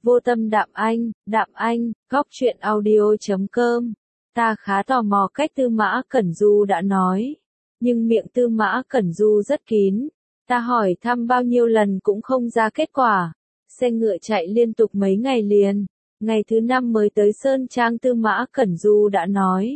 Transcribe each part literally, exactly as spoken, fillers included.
Vô tâm Đạm Anh, Đạm Anh, góc truyện audio chấm com. Ta khá tò mò cách Tư Mã Cẩn Du đã nói. Nhưng miệng Tư Mã Cẩn Du rất kín. Ta hỏi thăm bao nhiêu lần cũng không ra kết quả. Xe ngựa chạy liên tục mấy ngày liền. Ngày thứ năm mới tới Sơn Trang Tư Mã Cẩn Du đã nói.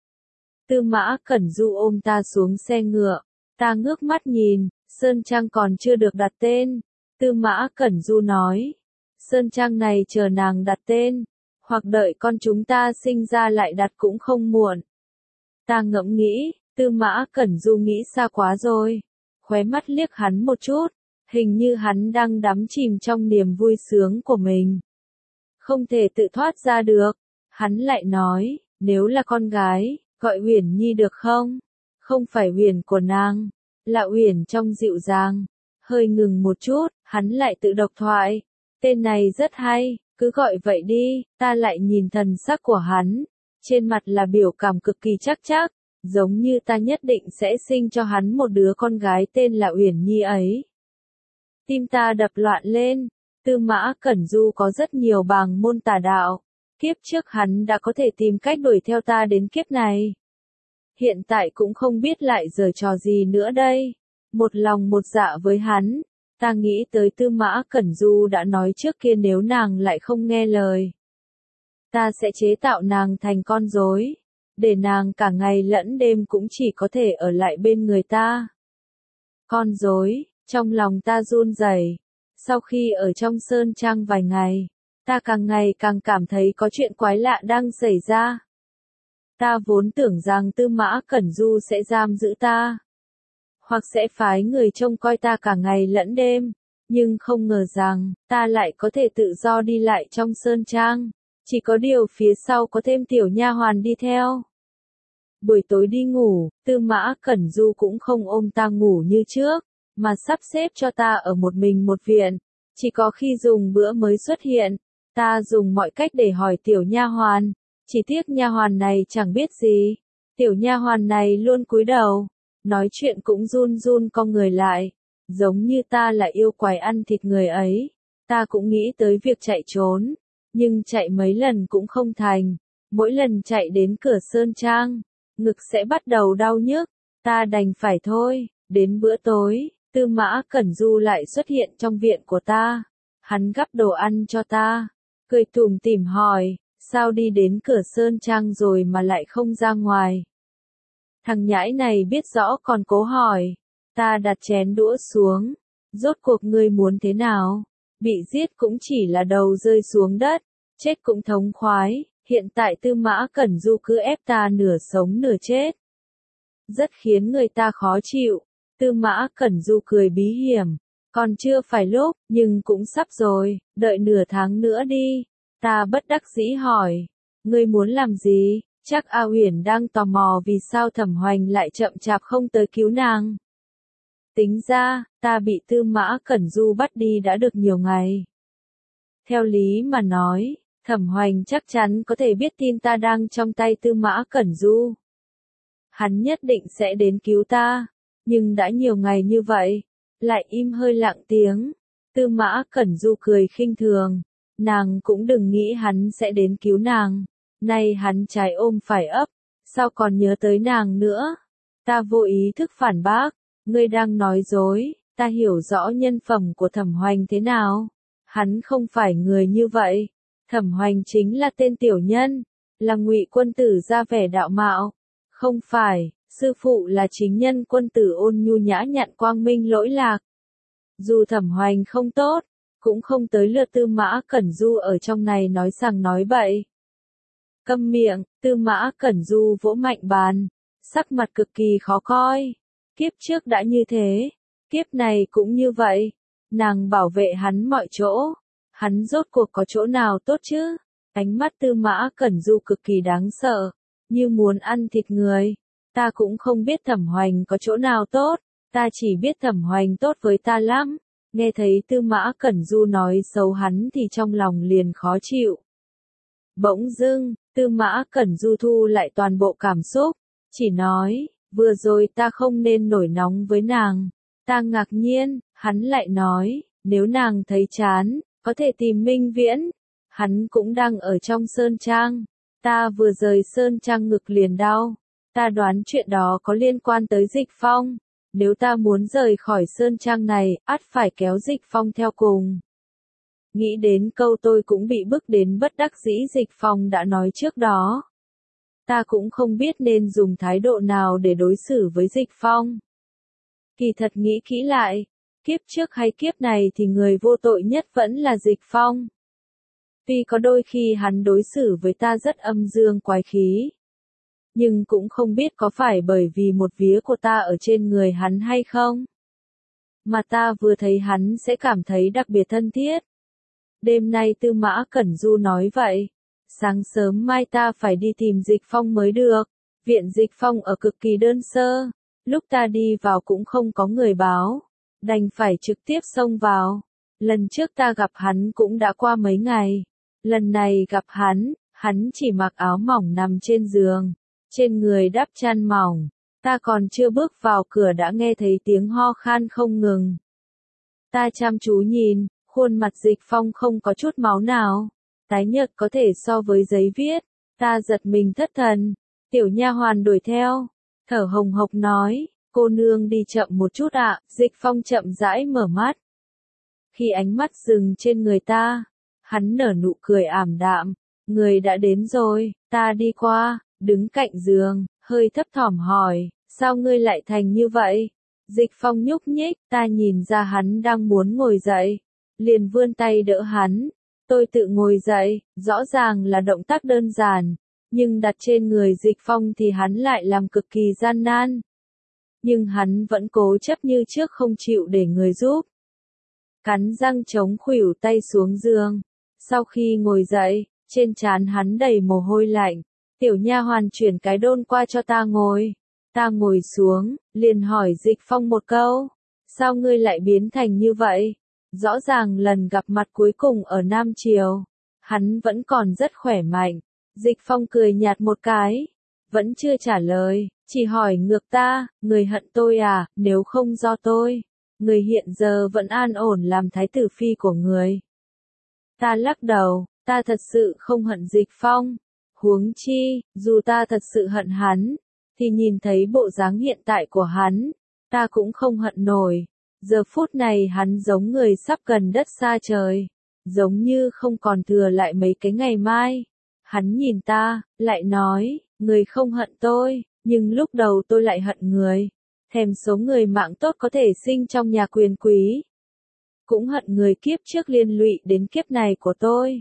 Tư Mã Cẩn Du ôm ta xuống xe ngựa. Ta ngước mắt nhìn, Sơn Trang còn chưa được đặt tên. Tư Mã Cẩn Du nói. Sơn Trang này chờ nàng đặt tên, hoặc đợi con chúng ta sinh ra lại đặt cũng không muộn. Ta ngẫm nghĩ, Tư Mã Cẩn Du nghĩ xa quá rồi. Khóe mắt liếc hắn một chút, hình như hắn đang đắm chìm trong niềm vui sướng của mình. Không thể tự thoát ra được. Hắn lại nói, nếu là con gái, gọi Uyển Nhi được không? Không phải Uyển của nàng, là Uyển trong dịu dàng. Hơi ngừng một chút, hắn lại tự độc thoại. Tên này rất hay, cứ gọi vậy đi. Ta lại nhìn thần sắc của hắn, trên mặt là biểu cảm cực kỳ chắc chắc, giống như ta nhất định sẽ sinh cho hắn một đứa con gái tên là Uyển Nhi ấy. Tim ta đập loạn lên. Tư Mã Cẩn Du có rất nhiều bàng môn tà đạo. Kiếp trước hắn đã có thể tìm cách đuổi theo ta đến kiếp này. Hiện tại cũng không biết lại giở trò gì nữa đây. Một lòng một dạ với hắn. Ta nghĩ tới Tư Mã Cẩn Du đã nói trước kia nếu nàng lại không nghe lời. Ta sẽ chế tạo nàng thành con rối. Để nàng cả ngày lẫn đêm cũng chỉ có thể ở lại bên người ta. Con rối, trong lòng ta run rẩy. Sau khi ở trong Sơn Trang vài ngày, ta càng ngày càng cảm thấy có chuyện quái lạ đang xảy ra. Ta vốn tưởng rằng Tư Mã Cẩn Du sẽ giam giữ ta, hoặc sẽ phái người trông coi ta cả ngày lẫn đêm, nhưng không ngờ rằng, ta lại có thể tự do đi lại trong Sơn Trang, chỉ có điều phía sau có thêm tiểu nha hoàn đi theo. Buổi tối đi ngủ, Tư Mã Cẩn Du cũng không ôm ta ngủ như trước, mà sắp xếp cho ta ở một mình một viện, chỉ có khi dùng bữa mới xuất hiện. Ta dùng mọi cách để hỏi tiểu nha hoàn, chỉ tiếc nha hoàn này chẳng biết gì. Tiểu nha hoàn này luôn cúi đầu, nói chuyện cũng run run cong người lại, giống như ta là yêu quái ăn thịt người ấy. Ta cũng nghĩ tới việc chạy trốn, nhưng chạy mấy lần cũng không thành. Mỗi lần chạy đến cửa Sơn Trang, ngực sẽ bắt đầu đau nhức. Ta đành phải thôi. Đến bữa tối, Tư Mã Cẩn Du lại xuất hiện trong viện của ta. Hắn gắp đồ ăn cho ta, cười tủm tỉm hỏi, sao đi đến cửa Sơn Trang rồi mà lại không ra ngoài? Thằng nhãi này biết rõ còn cố hỏi. Ta đặt chén đũa xuống. Rốt cuộc ngươi muốn thế nào? Bị giết cũng chỉ là đầu rơi xuống đất, chết cũng thống khoái. Hiện tại Tư Mã Cẩn Du cứ ép ta nửa sống nửa chết, rất khiến người ta khó chịu. Tư Mã Cẩn Du cười bí hiểm. Còn chưa phải lúc, nhưng cũng sắp rồi, đợi nửa tháng nữa đi. Ta bất đắc dĩ hỏi, ngươi muốn làm gì? Chắc A Uyển đang tò mò vì sao Thẩm Hoành lại chậm chạp không tới cứu nàng. Tính ra, ta bị Tư Mã Cẩn Du bắt đi đã được nhiều ngày. Theo lý mà nói, Thẩm Hoành chắc chắn có thể biết tin ta đang trong tay Tư Mã Cẩn Du. Hắn nhất định sẽ đến cứu ta, nhưng đã nhiều ngày như vậy, lại im hơi lặng tiếng. Tư Mã Cẩn Du cười khinh thường, nàng cũng đừng nghĩ hắn sẽ đến cứu nàng. Nay hắn trái ôm phải ấp, sao còn nhớ tới nàng nữa? Ta vô ý thức phản bác, ngươi đang nói dối. Ta hiểu rõ nhân phẩm của Thẩm Hoành thế nào. Hắn không phải người như vậy. Thẩm Hoành chính là tên tiểu nhân, là ngụy quân tử ra vẻ đạo mạo. Không phải, sư phụ là chính nhân quân tử ôn nhu nhã nhặn quang minh lỗi lạc. Dù Thẩm Hoành không tốt, cũng không tới lượt Tư Mã Cẩn Du ở trong này nói sằng nói bậy. Câm miệng. Tư Mã Cẩn Du vỗ mạnh bàn, sắc mặt cực kỳ khó coi. Kiếp trước đã như thế, kiếp này cũng như vậy. Nàng bảo vệ hắn mọi chỗ, hắn rốt cuộc có chỗ nào tốt chứ? Ánh mắt Tư Mã Cẩn Du cực kỳ đáng sợ, như muốn ăn thịt người. Ta cũng không biết Thẩm Hoành có chỗ nào tốt, ta chỉ biết Thẩm Hoành tốt với ta lắm. Nghe thấy Tư Mã Cẩn Du nói xấu hắn thì trong lòng liền khó chịu. Bỗng dưng, Tư Mã Cẩn Du thu lại toàn bộ cảm xúc, chỉ nói, vừa rồi ta không nên nổi nóng với nàng. Ta ngạc nhiên, hắn lại nói, nếu nàng thấy chán, Có thể tìm Minh Viễn. Hắn cũng đang ở trong Sơn Trang. Ta vừa rời Sơn Trang ngực liền đau. Ta đoán chuyện đó có liên quan tới Dịch Phong. Nếu ta muốn rời khỏi Sơn Trang này, ắt phải kéo Dịch Phong theo cùng. Nghĩ đến câu tôi cũng bị bức đến bất đắc dĩ Dịch Phong đã nói trước đó. Ta cũng không biết nên dùng thái độ nào để đối xử với Dịch Phong. Kỳ thật nghĩ kỹ lại, kiếp trước hay kiếp này thì người vô tội nhất vẫn là Dịch Phong. Tuy có đôi khi hắn đối xử với ta rất âm dương quái khí. Nhưng cũng không biết có phải bởi vì một vía của ta ở trên người hắn hay không. Mà ta vừa thấy hắn sẽ cảm thấy đặc biệt thân thiết. Đêm nay Tư Mã Cẩn Du nói vậy. Sáng sớm mai ta phải đi tìm Dịch Phong mới được. Viện Dịch Phong ở cực kỳ đơn sơ. Lúc ta đi vào cũng không có người báo. Đành phải trực tiếp xông vào. Lần trước ta gặp hắn cũng đã qua mấy ngày. Lần này gặp hắn, hắn chỉ mặc áo mỏng nằm trên giường. Trên người đắp chăn mỏng. Ta còn chưa bước vào cửa đã nghe thấy tiếng ho khan không ngừng. Ta chăm chú nhìn, khuôn mặt Dịch Phong không có chút máu nào. Tái nhợt có thể so với giấy viết. Ta giật mình thất thần. Tiểu nha hoàn đuổi theo. Thở hồng hộc nói, cô nương đi chậm một chút ạ. Dịch Phong chậm rãi mở mắt. Khi ánh mắt dừng trên người ta, hắn nở nụ cười ảm đạm. Người đã đến rồi, ta đi qua, đứng cạnh giường, hơi thấp thỏm hỏi, sao ngươi lại thành như vậy? Dịch Phong nhúc nhích, ta nhìn ra hắn đang muốn ngồi dậy. Liền vươn tay đỡ hắn. Tôi tự ngồi dậy, rõ ràng là động tác đơn giản. Nhưng đặt trên người Dịch Phong thì hắn lại làm cực kỳ gian nan. Nhưng hắn vẫn cố chấp như trước không chịu để người giúp. Cắn răng chống khuỷu tay xuống giường. Sau khi ngồi dậy, trên trán hắn đầy mồ hôi lạnh. Tiểu nha hoàn chuyển cái đôn qua cho ta ngồi. Ta ngồi xuống, liền hỏi Dịch Phong một câu. Sao ngươi lại biến thành như vậy? Rõ ràng lần gặp mặt cuối cùng ở Nam Triều, hắn vẫn còn rất khỏe mạnh. Dịch Phong cười nhạt một cái, vẫn chưa trả lời, chỉ hỏi ngược ta, người hận tôi à, nếu không do tôi, người hiện giờ vẫn an ổn làm thái tử phi của người. Ta lắc đầu, ta thật sự không hận Dịch Phong, huống chi, dù ta thật sự hận hắn, thì nhìn thấy bộ dáng hiện tại của hắn, ta cũng không hận nổi. Giờ phút này hắn giống người sắp gần đất xa trời, giống như không còn thừa lại mấy cái ngày mai. Hắn nhìn ta, lại nói, người không hận tôi, nhưng lúc đầu tôi lại hận người. Thèm số người mạng tốt có thể sinh trong nhà quyền quý. Cũng hận người kiếp trước liên lụy đến kiếp này của tôi.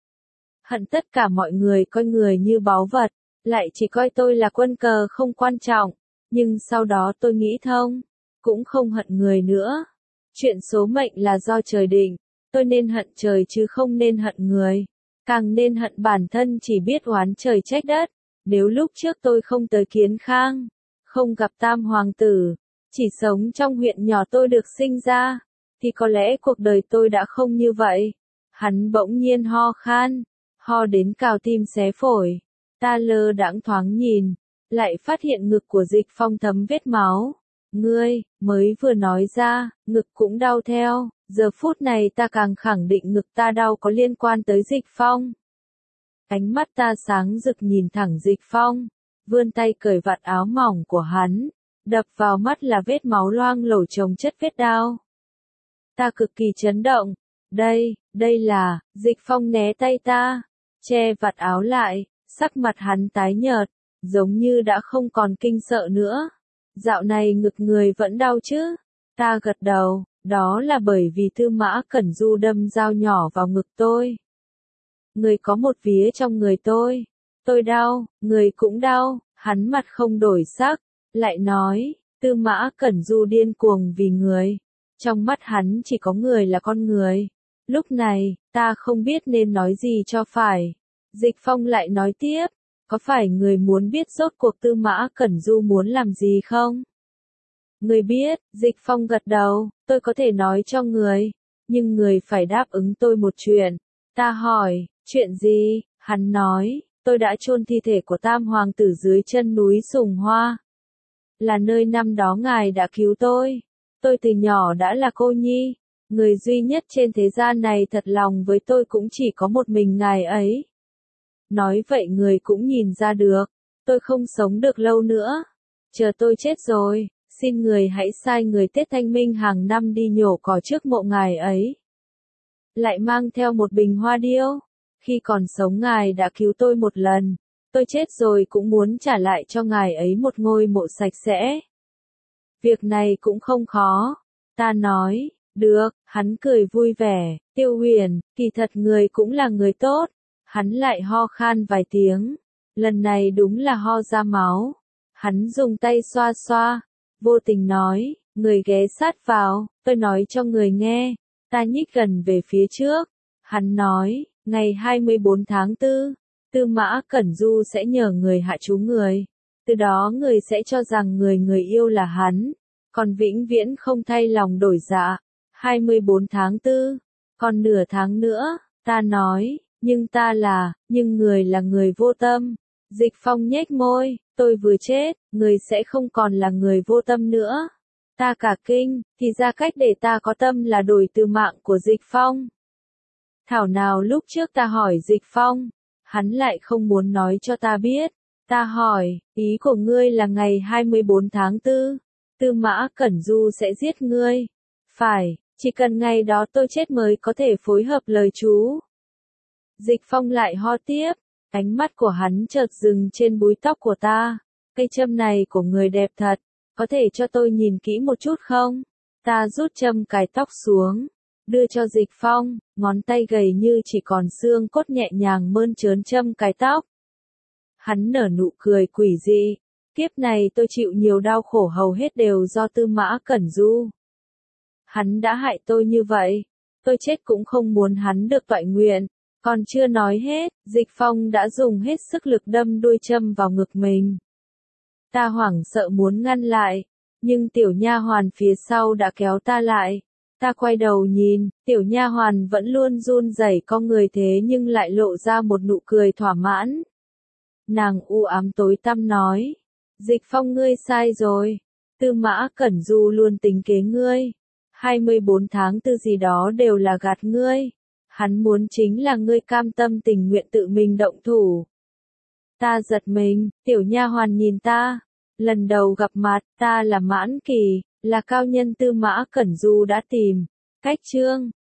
Hận tất cả mọi người coi người như báu vật, lại chỉ coi tôi là quân cờ không quan trọng. Nhưng sau đó tôi nghĩ thông. Cũng không hận người nữa. Chuyện số mệnh là do trời định, tôi nên hận trời chứ không nên hận người. Càng nên hận bản thân chỉ biết oán trời trách đất. Nếu lúc trước tôi không tới Kiến Khang, không gặp Tam Hoàng tử, chỉ sống trong huyện nhỏ tôi được sinh ra, thì có lẽ cuộc đời tôi đã không như vậy. Hắn bỗng nhiên ho khan, ho đến cào tim xé phổi. Ta lơ đãng thoáng nhìn, lại phát hiện ngực của Dịch Phong thấm vết máu. Ngươi, mới vừa nói ra, ngực cũng đau theo, giờ phút này ta càng khẳng định ngực ta đau có liên quan tới Dịch Phong. Ánh mắt ta sáng rực nhìn thẳng Dịch Phong, vươn tay cởi vạt áo mỏng của hắn, đập vào mắt là vết máu loang lổ chồng chất vết đau. Ta cực kỳ chấn động, đây, đây là, Dịch Phong né tay ta, che vạt áo lại, sắc mặt hắn tái nhợt, giống như đã không còn kinh sợ nữa. Dạo này ngực người vẫn đau chứ? Ta gật đầu, đó là bởi vì Tư Mã Cẩn Du đâm dao nhỏ vào ngực tôi. Người có một vía trong người tôi. Tôi đau, người cũng đau, hắn mặt không đổi sắc, lại nói, Tư Mã Cẩn Du điên cuồng vì người. Trong mắt hắn chỉ có người là con người. Lúc này, ta không biết nên nói gì cho phải. Dịch Phong lại nói tiếp. Có phải người muốn biết rốt cuộc Tư Mã Cẩn Du muốn làm gì không? Người biết, Dịch Phong gật đầu, tôi có thể nói cho người, nhưng người phải đáp ứng tôi một chuyện. Ta hỏi, chuyện gì? Hắn nói, tôi đã chôn thi thể của Tam Hoàng tử dưới chân núi Sùng Hoa. Là nơi năm đó ngài đã cứu tôi. Tôi từ nhỏ đã là cô nhi, Người duy nhất trên thế gian này thật lòng với tôi cũng chỉ có một mình ngài ấy. Nói vậy người cũng nhìn ra được, tôi không sống được lâu nữa. Chờ tôi chết rồi, xin người hãy sai người Tết Thanh Minh hàng năm đi nhổ cỏ trước mộ ngài ấy. Lại mang theo một bình hoa điêu. Khi còn sống ngài đã cứu tôi một lần, tôi chết rồi cũng muốn trả lại cho ngài ấy một ngôi mộ sạch sẽ. Việc này cũng không khó. Ta nói, được, hắn cười vui vẻ, Tiêu Huyền, kỳ thật người cũng là người tốt. Hắn lại ho khan vài tiếng, lần này đúng là ho ra máu. Hắn dùng tay xoa xoa, vô tình nói, người ghé sát vào, tôi nói cho người nghe. Ta nhích gần về phía trước, hắn nói, ngày hai mươi bốn tháng tư, Tư Mã Cẩn Du sẽ nhờ người hạ chú người. Từ đó người sẽ cho rằng người người yêu là hắn, còn vĩnh viễn không thay lòng đổi dạ. hai mươi bốn tháng tư, còn nửa tháng nữa, ta nói, nhưng ta là, nhưng người là người vô tâm. Dịch Phong nhếch môi, tôi vừa chết, người sẽ không còn là người vô tâm nữa. Ta cả kinh, thì ra cách để ta có tâm là đổi từ mạng của Dịch Phong. Thảo nào lúc trước ta hỏi Dịch Phong, hắn lại không muốn nói cho ta biết. Ta hỏi, ý của ngươi là ngày hai mươi bốn tháng tư, Tư Mã Cẩn Du sẽ giết ngươi. Phải, chỉ cần ngày đó tôi chết mới có thể phối hợp lời chú. Dịch Phong lại ho tiếp, ánh mắt của hắn chợt dừng trên búi tóc của ta. Cây châm này của người đẹp thật, có thể cho tôi nhìn kỹ một chút không? Ta rút châm cài tóc xuống, đưa cho Dịch Phong, ngón tay gầy như chỉ còn xương cốt nhẹ nhàng mơn trớn châm cài tóc. Hắn nở nụ cười quỷ dị, kiếp này tôi chịu nhiều đau khổ hầu hết đều do Tư Mã Cẩn Du. Hắn đã hại tôi như vậy, tôi chết cũng không muốn hắn được toại nguyện. Còn chưa nói hết, Dịch Phong đã dùng hết sức lực đâm đuôi châm vào ngực mình. Ta hoảng sợ muốn ngăn lại, nhưng tiểu nha hoàn phía sau đã kéo ta lại. Ta quay đầu nhìn, tiểu nha hoàn vẫn luôn run rẩy con người thế nhưng lại lộ ra một nụ cười thỏa mãn. Nàng u ám tối tăm nói, Dịch Phong ngươi sai rồi, Tư Mã Cẩn Du luôn tính kế ngươi. hai mươi bốn tháng tư gì đó đều là gạt ngươi. Hắn muốn chính là ngươi cam tâm tình nguyện tự mình động thủ. Ta giật mình, tiểu nha hoàn nhìn ta. Lần đầu gặp mặt, ta là Mãn Kỳ, là cao nhân Tư Mã Cẩn Du đã tìm. Cách chương